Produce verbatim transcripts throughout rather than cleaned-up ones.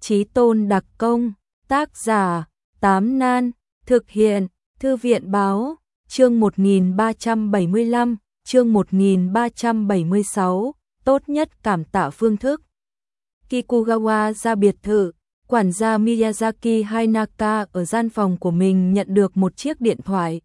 Chí Tôn đặc công, tác giả, Tám Nan, thực hiện, Thư viện báo, chương một nghìn ba trăm bảy mươi lăm, chương một nghìn ba trăm bảy mươi sáu, tốt nhất cảm tạ phương thức. Kikugawa ra biệt thự, quản gia Miyazaki Hainaka ở gian phòng của mình nhận được một chiếc điện thoại.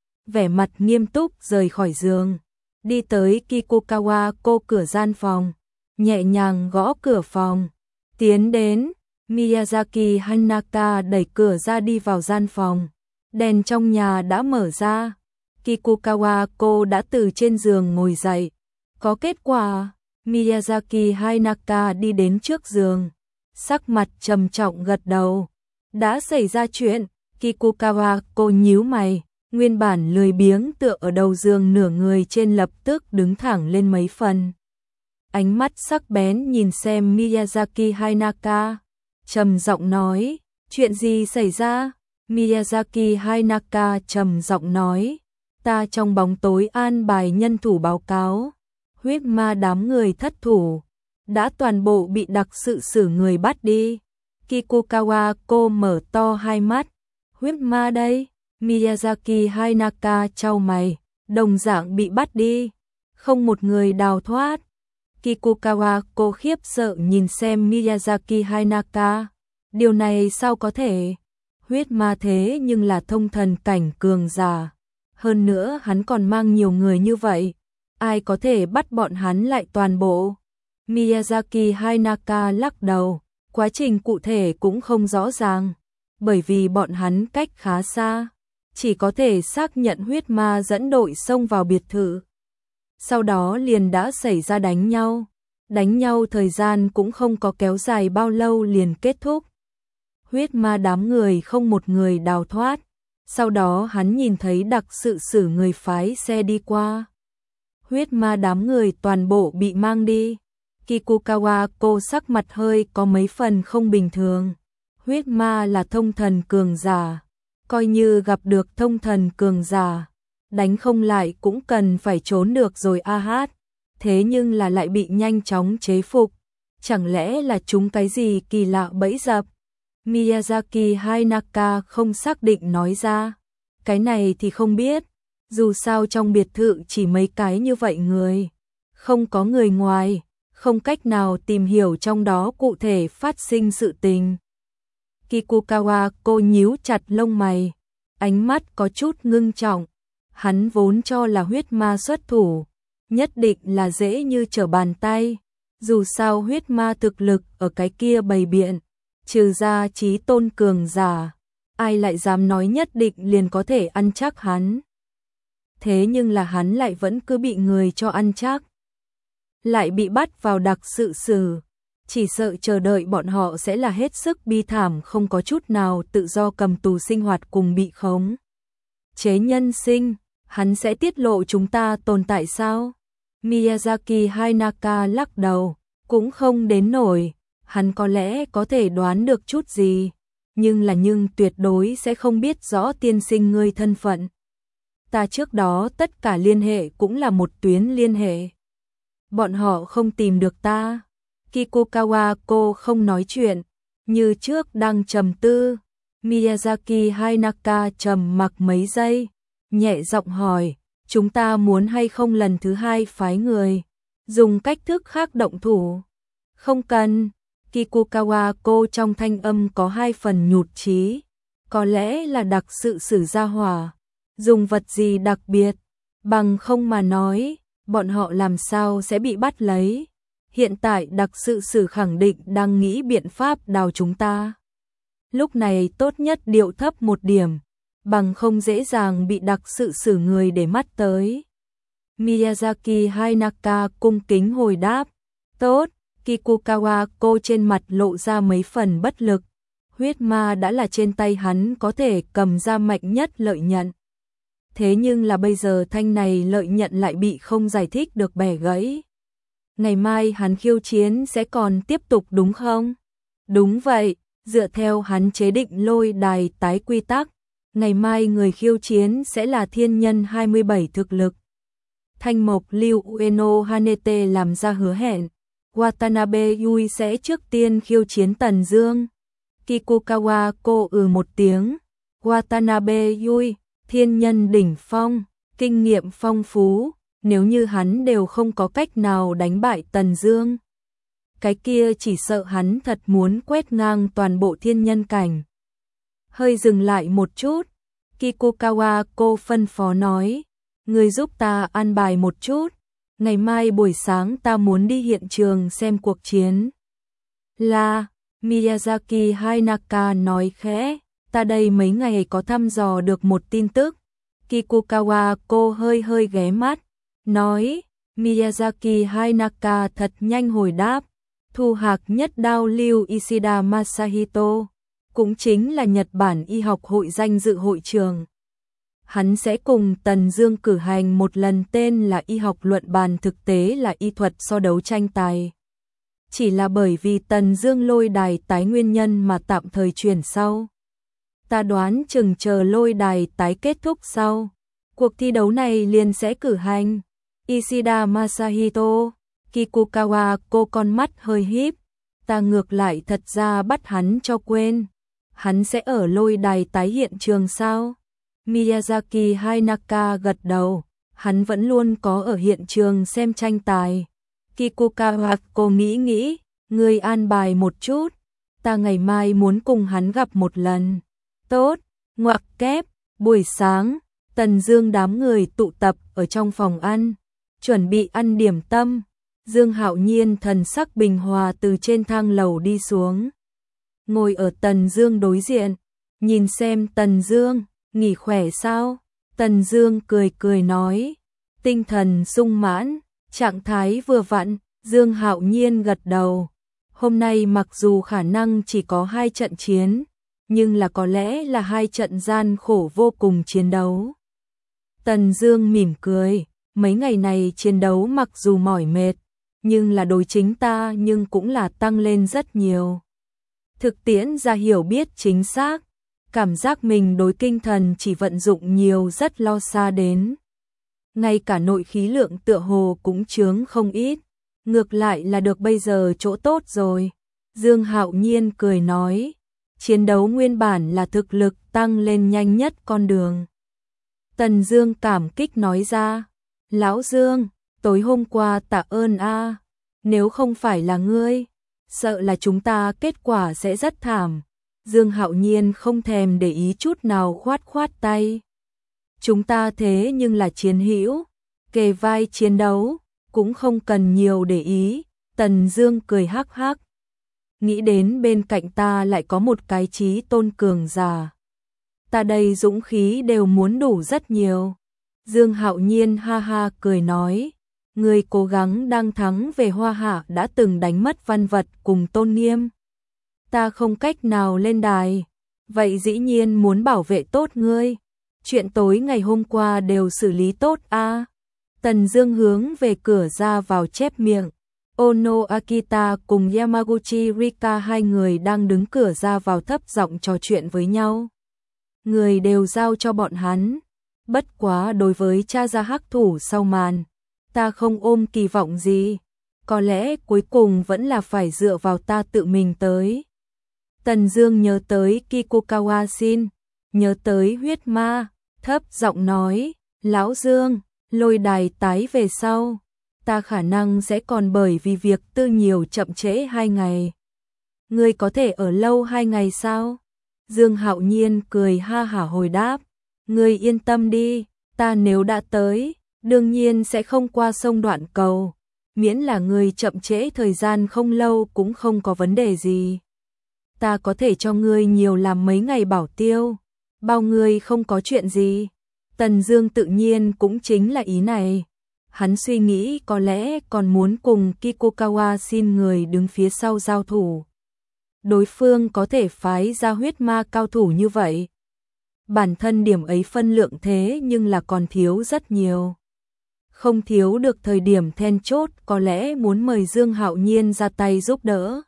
Vẻ mặt nghiêm túc rời khỏi giường, đi tới Kikugawa cô cửa gian phòng, nhẹ nhàng gõ cửa phòng, tiến đến, Miyazaki Hainaka đẩy cửa ra đi vào gian phòng, đèn trong nhà đã mở ra, Kikugawa cô đã từ trên giường ngồi dậy, có kết quả, Miyazaki Hainaka đi đến trước giường, sắc mặt trầm trọng gật đầu, đã xảy ra chuyện, Kikugawa cô nhíu mày, nguyên bản lười biếng tựa ở đầu giường nửa người trên lập tức đứng thẳng lên mấy phần. Ánh mắt sắc bén nhìn xem Miyazaki Hainaka, trầm giọng nói, chuyện gì xảy ra? Miyazaki Hainaka trầm giọng nói, ta trong bóng tối an bài nhân thủ báo cáo, huyết ma đám người thất thủ, đã toàn bộ bị đặc sự xử người bắt đi. Kikugawa cô mở to hai mắt, huyết ma đây? Miyazaki Hainaka chau mày, đồng dạng bị bắt đi, không một người đào thoát. Kikugawa cô khiếp sợ nhìn xem Miyazaki Hainaka, điều này sao có thể? Huyết ma thế nhưng là thông thần cảnh cường giả, hơn nữa hắn còn mang nhiều người như vậy, ai có thể bắt bọn hắn lại toàn bộ? Miyazaki Hainaka lắc đầu, quá trình cụ thể cũng không rõ ràng, bởi vì bọn hắn cách khá xa, chỉ có thể xác nhận huyết ma dẫn đội xông vào biệt thự. Sau đó liền đã xảy ra đánh nhau, đánh nhau thời gian cũng không có kéo dài bao lâu liền kết thúc. Huyết ma đám người không một người đào thoát, sau đó hắn nhìn thấy đặc sự xử người phái xe đi qua. Huyết ma đám người toàn bộ bị mang đi. Kikugawa cô sắc mặt hơi có mấy phần không bình thường. Huyết ma là thông thần cường giả, coi như gặp được thông thần cường giả, đánh không lại cũng cần phải trốn được rồi a hát. Thế nhưng là lại bị nhanh chóng chế phục, chẳng lẽ là chúng cái gì kỳ lạ bẫy dập? Miyazaki Hainaka không xác định nói ra, cái này thì không biết, dù sao trong biệt thự chỉ mấy cái như vậy người, không có người ngoài, không cách nào tìm hiểu trong đó cụ thể phát sinh sự tình. Kikugawa cô nhíu chặt lông mày, ánh mắt có chút ngưng trọng, hắn vốn cho là huyết ma xuất thủ, nhất định là dễ như trở bàn tay, dù sao huyết ma thực lực ở cái kia bày biện, trừ ra Chí Tôn cường giả, ai lại dám nói nhất định liền có thể ăn chắc hắn. Thế nhưng là hắn lại vẫn cứ bị người cho ăn chắc, lại bị bắt vào đặc sự xử, chỉ sợ chờ đợi bọn họ sẽ là hết sức bi thảm, không có chút nào tự do cầm tù sinh hoạt cùng bị khống chế nhân sinh. Hắn sẽ tiết lộ chúng ta tồn tại sao? Miyazaki Hainaka lắc đầu, cũng không đến nổi, hắn có lẽ có thể đoán được chút gì, nhưng là nhưng tuyệt đối sẽ không biết rõ tiên sinh ngươi thân phận. Ta trước đó tất cả liên hệ cũng là một tuyến liên hệ. Bọn họ không tìm được ta. Kikugawa cô không nói chuyện, như trước đang trầm tư. Miyazaki Hainaka trầm mặc mấy giây, nhẹ giọng hỏi, chúng ta muốn hay không lần thứ hai phái người, dùng cách thức khác động thủ? Không cần. Kikugawa cô trong thanh âm có hai phần nhụt chí, có lẽ là đặc sự sử gia hỏa, dùng vật gì đặc biệt, bằng không mà nói, bọn họ làm sao sẽ bị bắt lấy. Hiện tại đặc sự sử khẳng định đang nghĩ biện pháp đào chúng ta. Lúc này tốt nhất điệu thấp một điểm, bằng không dễ dàng bị đặc sự xử người để mắt tới. Miyazaki Hainaka cung kính hồi đáp, tốt. Kikugawa cô trên mặt lộ ra mấy phần bất lực, huyết ma đã là trên tay hắn có thể cầm ra mạnh nhất lợi nhận. Thế nhưng là bây giờ thanh này lợi nhận lại bị không giải thích được bẻ gãy. Ngày mai hắn khiêu chiến sẽ còn tiếp tục đúng không? Đúng vậy, dựa theo hắn chế định lôi đài tái quy tắc, ngày mai người khiêu chiến sẽ là thiên nhân hai mươi bảy thực lực. Thanh Mộc Lưu Ueno Hanete làm ra hứa hẹn. Watanabe Yui sẽ trước tiên khiêu chiến Tần Dương. Kikukawa cô ừ một tiếng. Watanabe Yui, thiên nhân đỉnh phong, kinh nghiệm phong phú, nếu như hắn đều không có cách nào đánh bại Tần Dương, cái kia chỉ sợ hắn thật muốn quét ngang toàn bộ thiên nhân cảnh. Hơi dừng lại một chút, Kikukawa cô phân phó nói, người giúp ta an bài một chút, ngày mai buổi sáng ta muốn đi hiện trường xem cuộc chiến. Là, Miyazaki Hainaka nói khẽ, ta đây mấy ngày có thăm dò được một tin tức. Kikukawa cô hơi hơi ghé mắt, nói, Miyazaki Hainaka thật nhanh hồi đáp, thu hạc nhất đao lưu Ishida Masahito, cũng chính là Nhật Bản y học hội danh dự hội trường. Hắn sẽ cùng Tần Dương cử hành một lần tên là y học luận bàn, thực tế là y thuật so đấu tranh tài. Chỉ là bởi vì Tần Dương lôi đài tái nguyên nhân mà tạm thời chuyển sau. Ta đoán chừng chờ lôi đài tái kết thúc sau, cuộc thi đấu này liền sẽ cử hành. Ishida Masahito, Kikukawa cô con mắt hơi híp, ta ngược lại thật ra bắt hắn cho quên. Hắn sẽ ở lôi đài tái hiện trường sao? Miyazaki Hainaka gật đầu, hắn vẫn luôn có ở hiện trường xem tranh tài. Kikukawa cô nghĩ nghĩ, người an bài một chút, ta ngày mai muốn cùng hắn gặp một lần. Tốt, ngoặc kép, buổi sáng, Tần Dương đám người tụ tập ở trong phòng ăn, chuẩn bị ăn điểm tâm. Dương Hạo Nhiên thần sắc bình hòa từ trên thang lầu đi xuống, ngồi ở Tần Dương đối diện, nhìn xem Tần Dương, nghỉ khỏe sao? Tần Dương cười cười nói, tinh thần sung mãn, trạng thái vừa vặn. Dương Hạo Nhiên gật đầu, hôm nay mặc dù khả năng chỉ có hai trận chiến, nhưng là có lẽ là hai trận gian khổ vô cùng chiến đấu. Tần Dương mỉm cười, mấy ngày này chiến đấu mặc dù mỏi mệt, nhưng là đối chính ta nhưng cũng là tăng lên rất nhiều. Thực tiễn ra hiểu biết chính xác, cảm giác mình đối kinh thần chỉ vận dụng nhiều rất lo xa đến. Ngay cả nội khí lượng tựa hồ cũng chướng không ít, ngược lại là được bây giờ chỗ tốt rồi. Dương Hạo Nhiên cười nói, chiến đấu nguyên bản là thực lực tăng lên nhanh nhất con đường. Tần Dương cảm kích nói ra, lão Dương, tối hôm qua tạ ơn a, nếu không phải là ngươi, sợ là chúng ta kết quả sẽ rất thảm. Dương Hạo Nhiên không thèm để ý chút nào khoát khoát tay. Chúng ta thế nhưng là chiến hữu, kề vai chiến đấu, cũng không cần nhiều để ý. Tần Dương cười hắc hắc, nghĩ đến bên cạnh ta lại có một cái chí tôn cường giả, ta đây dũng khí đều muốn đủ rất nhiều. Dương Hạo Nhiên ha ha cười nói, người cố gắng đang thắng về Hoa Hạ đã từng đánh mất văn vật cùng tôn nghiêm. Ta không cách nào lên đài, vậy dĩ nhiên muốn bảo vệ tốt ngươi. Chuyện tối ngày hôm qua đều xử lý tốt a. À. Tần Dương hướng về cửa ra vào chép miệng. Ono Akita cùng Yamaguchi Rika hai người đang đứng cửa ra vào thấp giọng trò chuyện với nhau. Người đều giao cho bọn hắn. Bất quá đối với cha gia hắc thủ sau màn, ta không ôm kỳ vọng gì. Có lẽ cuối cùng vẫn là phải dựa vào ta tự mình tới. Tần Dương nhớ tới Kikukawa Shin, nhớ tới huyết ma, thấp giọng nói, lão Dương, lôi đài tái về sau, ta khả năng sẽ còn bởi vì việc tư nhiều chậm trễ hai ngày. Ngươi có thể ở lâu hai ngày sao? Dương Hạo Nhiên cười ha hả hồi đáp, ngươi yên tâm đi, ta nếu đã tới, đương nhiên sẽ không qua sông Đoạn Cầu, miễn là ngươi chậm trễ thời gian không lâu cũng không có vấn đề gì. Ta có thể cho ngươi nhiều làm mấy ngày bảo tiêu, bao ngươi không có chuyện gì. Tần Dương tự nhiên cũng chính là ý này. Hắn suy nghĩ có lẽ còn muốn cùng Kikukawa xin người đứng phía sau giao thủ. Đối phương có thể phái ra huyết ma cao thủ như vậy. Bản thân điểm ấy phân lượng thế nhưng là còn thiếu rất nhiều. Không thiếu được thời điểm then chốt có lẽ muốn mời Dương Hạo Nhiên ra tay giúp đỡ.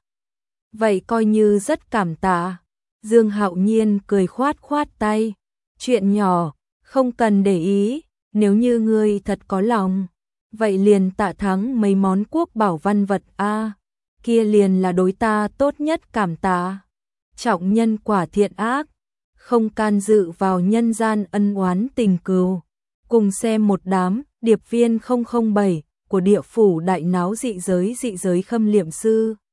Vậy coi như rất cảm tạ. Dương Hạo Nhiên cười khoát khoát tay. Chuyện nhỏ, không cần để ý, nếu như ngươi thật có lòng, vậy liền tạ thắng mấy món quốc bảo văn vật a. kia liền là đối ta tốt nhất cảm tạ. Trọng nhân quả thiện ác, không can dự vào nhân gian ân oán tình cừu. Cùng xem một đám, điệp viên không không bảy của địa phủ đại náo dị giới dị giới khâm liệm sư.